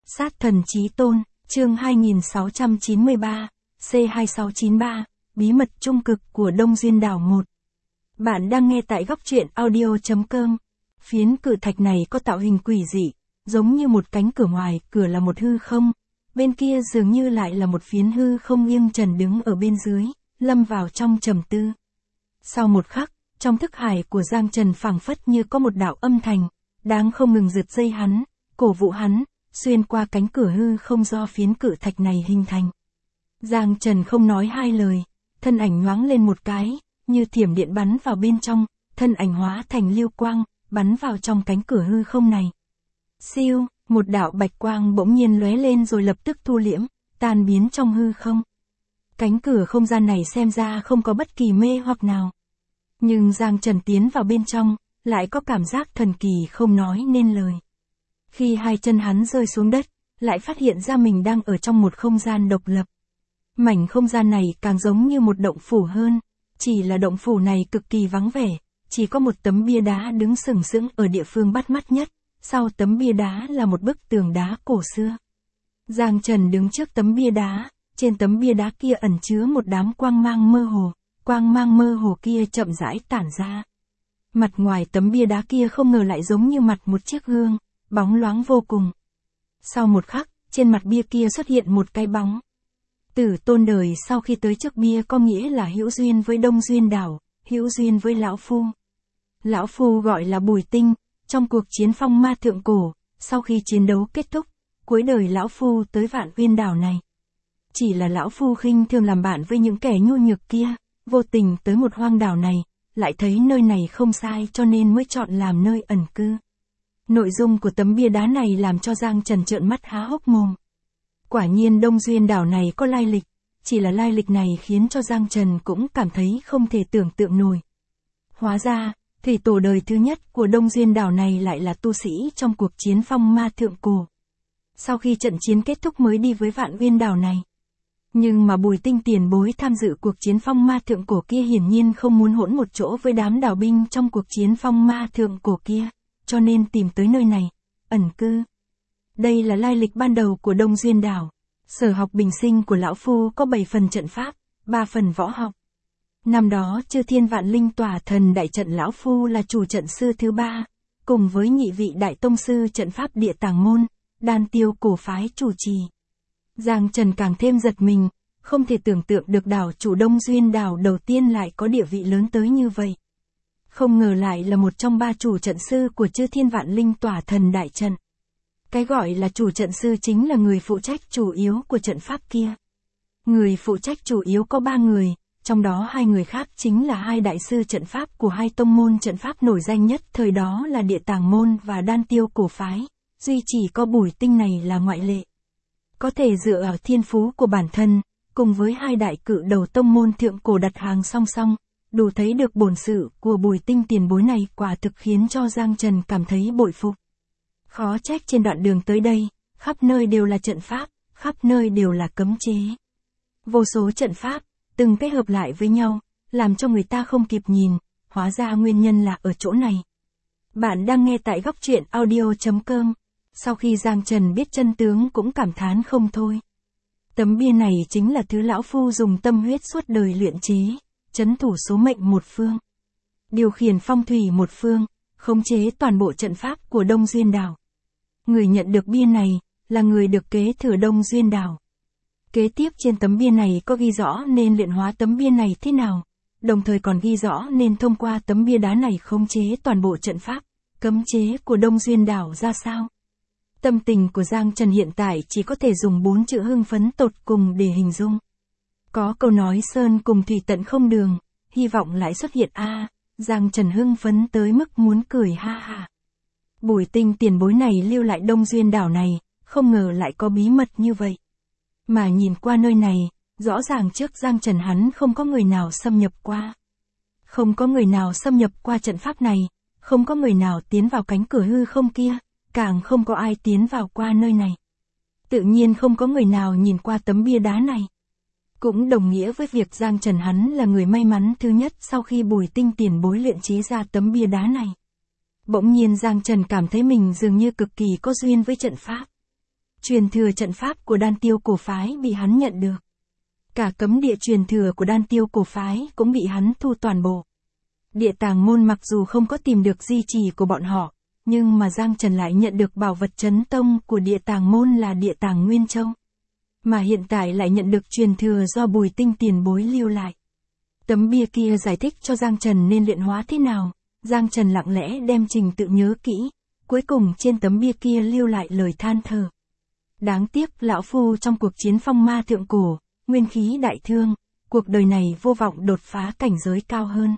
Sát thần chí tôn, chương 2693, C2693, bí mật trung cực của Đông Duyên Đảo 1. Bạn đang nghe tại góc truyện audio.com. Phiến cự thạch này có tạo hình quỷ dị, giống như một cánh cửa, ngoài cửa là một hư không, bên kia dường như lại là một phiến hư không. Nghiêng trần đứng ở bên dưới, lâm vào trong trầm tư. Sau một khắc, trong thức hải của Giang Trần phảng phất như có một đạo âm thanh, đang không ngừng giật dây hắn, cổ vũ hắn, xuyên qua cánh cửa hư không do phiến cự thạch này hình thành. Giang Trần không nói hai lời, thân ảnh nhoáng lên một cái, như thiểm điện bắn vào bên trong, thân ảnh hóa thành lưu quang, bắn vào trong cánh cửa hư không này. Siêu, một đạo bạch quang bỗng nhiên lóe lên rồi lập tức thu liễm, tan biến trong hư không. Cánh cửa không gian này xem ra không có bất kỳ mê hoặc nào. Nhưng Giang Trần tiến vào bên trong, lại có cảm giác thần kỳ không nói nên lời. Khi hai chân hắn rơi xuống đất, lại phát hiện ra mình đang ở trong một không gian độc lập. Mảnh không gian này càng giống như một động phủ hơn, chỉ là động phủ này cực kỳ vắng vẻ, chỉ có một tấm bia đá đứng sừng sững ở địa phương bắt mắt nhất, sau tấm bia đá là một bức tường đá cổ xưa. Giang Trần đứng trước tấm bia đá, trên tấm bia đá kia ẩn chứa một đám quang mang mơ hồ, quang mang mơ hồ kia chậm rãi tản ra. Mặt ngoài tấm bia đá kia không ngờ lại giống như mặt một chiếc gương, bóng loáng vô cùng. Sau một khắc, trên mặt bia kia xuất hiện một cái bóng. Tử Tôn đời sau khi tới trước bia có nghĩa là hữu duyên với Đông Duyên Đảo, hữu duyên với Lão Phu. Lão Phu gọi là Bùi Tinh, trong cuộc chiến phong ma thượng cổ, sau khi chiến đấu kết thúc, cuối đời Lão Phu tới Vạn Uyên Đảo này. Chỉ là Lão Phu khinh thường làm bạn với những kẻ nhu nhược kia, vô tình tới một hoang đảo này, lại thấy nơi này không sai cho nên mới chọn làm nơi ẩn cư. Nội dung của tấm bia đá này làm cho Giang Trần trợn mắt há hốc mồm. Quả nhiên Đông Duyên Đảo này có lai lịch, chỉ là lai lịch này khiến cho Giang Trần cũng cảm thấy không thể tưởng tượng nổi. Hóa ra, thủy tổ đời thứ nhất của Đông Duyên Đảo này lại là tu sĩ trong cuộc chiến phong ma thượng cổ. Sau khi trận chiến kết thúc mới đi với Vạn Uyên Đảo này. Nhưng mà Bùi Tinh tiền bối tham dự cuộc chiến phong ma thượng cổ kia hiển nhiên không muốn hỗn một chỗ với đám đảo binh trong cuộc chiến phong ma thượng cổ kia, cho nên tìm tới nơi này, ẩn cư. Đây là lai lịch ban đầu của Đông Duyên Đảo. Sở học bình sinh của Lão Phu có 7 phần trận pháp, 3 phần võ học. Năm đó Chư Thiên Vạn Linh Tỏa Thần Đại Trận Lão Phu là chủ trận sư thứ 3, cùng với nhị vị đại tông sư trận pháp Địa Tàng Môn, Đan Tiêu cổ phái chủ trì. Giang Trần càng thêm giật mình, không thể tưởng tượng được đảo chủ Đông Duyên Đảo đầu tiên lại có địa vị lớn tới như vậy. Không ngờ lại là một trong 3 chủ trận sư của Chư Thiên Vạn Linh Tỏa Thần Đại Trận. Cái gọi là chủ trận sư chính là người phụ trách chủ yếu của trận pháp kia. Người phụ trách chủ yếu có 3 người, trong đó 2 người khác chính là 2 đại sư trận pháp của 2 tông môn trận pháp nổi danh nhất thời đó là Địa Tàng Môn và Đan Tiêu cổ phái, duy chỉ có Bùi Tinh này là ngoại lệ. Có thể dựa ở thiên phú của bản thân, cùng với 2 đại cự đầu tông môn thượng cổ đặt hàng song song, đủ thấy được bổn sự của Bùi Tinh tiền bối này quả thực khiến cho Giang Trần cảm thấy bội phục. Khó trách trên đoạn đường tới đây, khắp nơi đều là trận pháp, khắp nơi đều là cấm chế. Vô số trận pháp, từng kết hợp lại với nhau, làm cho người ta không kịp nhìn, hóa ra nguyên nhân là ở chỗ này. Bạn đang nghe tại góc truyện audio.com. Sau khi Giang Trần biết chân tướng cũng cảm thán không thôi. Tấm bia này chính là thứ Lão Phu dùng tâm huyết suốt đời luyện chế, trấn thủ số mệnh một phương, điều khiển phong thủy một phương, khống chế toàn bộ trận pháp của Đông Duyên Đảo. Người nhận được bia này, là người được kế thừa Đông Duyên Đảo. Kế tiếp trên tấm bia này có ghi rõ nên luyện hóa tấm bia này thế nào, đồng thời còn ghi rõ nên thông qua tấm bia đá này khống chế toàn bộ trận pháp, cấm chế của Đông Duyên Đảo ra sao. Tâm tình của Giang Trần hiện tại chỉ có thể dùng 4 chữ hưng phấn tột cùng để hình dung. Có câu nói sơn cùng thủy tận không đường, hy vọng lại xuất hiện Giang Trần hưng phấn tới mức muốn cười ha ha. Bùi Tinh tiền bối này lưu lại Đông Duyên Đảo này, không ngờ lại có bí mật như vậy. Mà nhìn qua nơi này, rõ ràng trước Giang Trần hắn không có người nào xâm nhập qua. Không có người nào xâm nhập qua trận pháp này, không có người nào tiến vào cánh cửa hư không kia, càng không có ai tiến vào qua nơi này. Tự nhiên không có người nào nhìn qua tấm bia đá này. Cũng đồng nghĩa với việc Giang Trần hắn là người may mắn thứ nhất sau khi Bùi Tinh tiền bối luyện chế ra tấm bia đá này. Bỗng nhiên Giang Trần cảm thấy mình dường như cực kỳ có duyên với trận pháp. Truyền thừa trận pháp của Đan Tiêu cổ phái bị hắn nhận được. Cả cấm địa truyền thừa của Đan Tiêu cổ phái cũng bị hắn thu toàn bộ. Địa tàng môn mặc dù không có tìm được di chỉ của bọn họ, nhưng mà Giang Trần lại nhận được bảo vật chấn tông của địa tàng môn là địa tàng Nguyên Châu. Mà hiện tại lại nhận được truyền thừa do Bùi Tinh tiền bối lưu lại. Tấm bia kia giải thích cho Giang Trần nên luyện hóa thế nào. Giang Trần lặng lẽ đem trình tự nhớ kỹ, cuối cùng trên tấm bia kia lưu lại lời than thở. Đáng tiếc lão phu trong cuộc chiến phong ma thượng cổ, nguyên khí đại thương, cuộc đời này vô vọng đột phá cảnh giới cao hơn.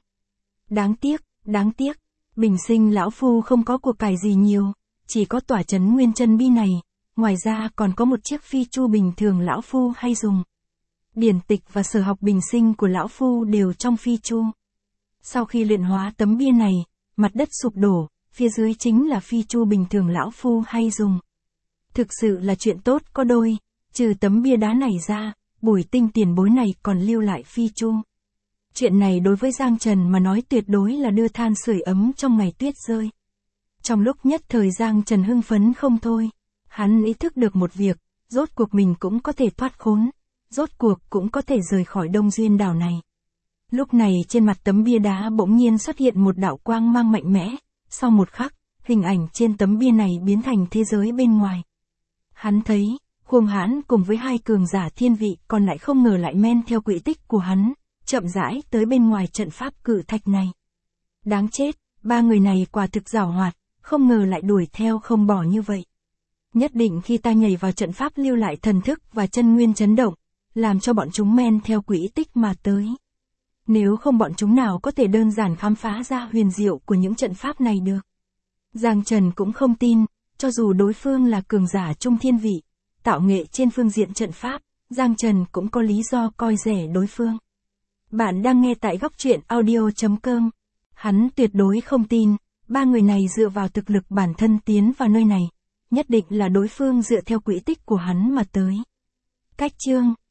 Đáng tiếc, bình sinh lão phu không có của cải gì nhiều, chỉ có tỏa chấn nguyên chân bi này, ngoài ra còn có một chiếc phi chu bình thường lão phu hay dùng. Điển tịch và sở học bình sinh của lão phu đều trong phi chu. Sau khi luyện hóa tấm bia này, mặt đất sụp đổ, phía dưới chính là phi chu bình thường lão phu hay dùng. Thực sự là chuyện tốt có đôi, trừ tấm bia đá này ra, Bùi Tinh tiền bối này còn lưu lại phi chu. Chuyện này đối với Giang Trần mà nói tuyệt đối là đưa than sưởi ấm trong ngày tuyết rơi. Trong lúc nhất thời Giang Trần hưng phấn không thôi, hắn ý thức được một việc, rốt cuộc mình cũng có thể thoát khốn, rốt cuộc cũng có thể rời khỏi Đông Duyên đảo này. Lúc này trên mặt tấm bia đá bỗng nhiên xuất hiện một đạo quang mang mạnh mẽ, sau một khắc, hình ảnh trên tấm bia này biến thành thế giới bên ngoài. Hắn thấy, Khuông Hãn cùng với hai cường giả thiên vị còn lại không ngờ lại men theo quỹ tích của hắn, chậm rãi tới bên ngoài trận pháp cự thạch này. Đáng chết, ba người này quả thực giảo hoạt, không ngờ lại đuổi theo không bỏ như vậy. Nhất định khi ta nhảy vào trận pháp lưu lại thần thức và chân nguyên chấn động, làm cho bọn chúng men theo quỹ tích mà tới. Nếu không bọn chúng nào có thể đơn giản khám phá ra huyền diệu của những trận pháp này được. Giang Trần cũng không tin, cho dù đối phương là cường giả trung thiên vị, tạo nghệ trên phương diện trận pháp, Giang Trần cũng có lý do coi rẻ đối phương. Bạn đang nghe tại góc truyện audio.com. Hắn tuyệt đối không tin, ba người này dựa vào thực lực bản thân tiến vào nơi này, nhất định là đối phương dựa theo quỹ tích của hắn mà tới. Cách chương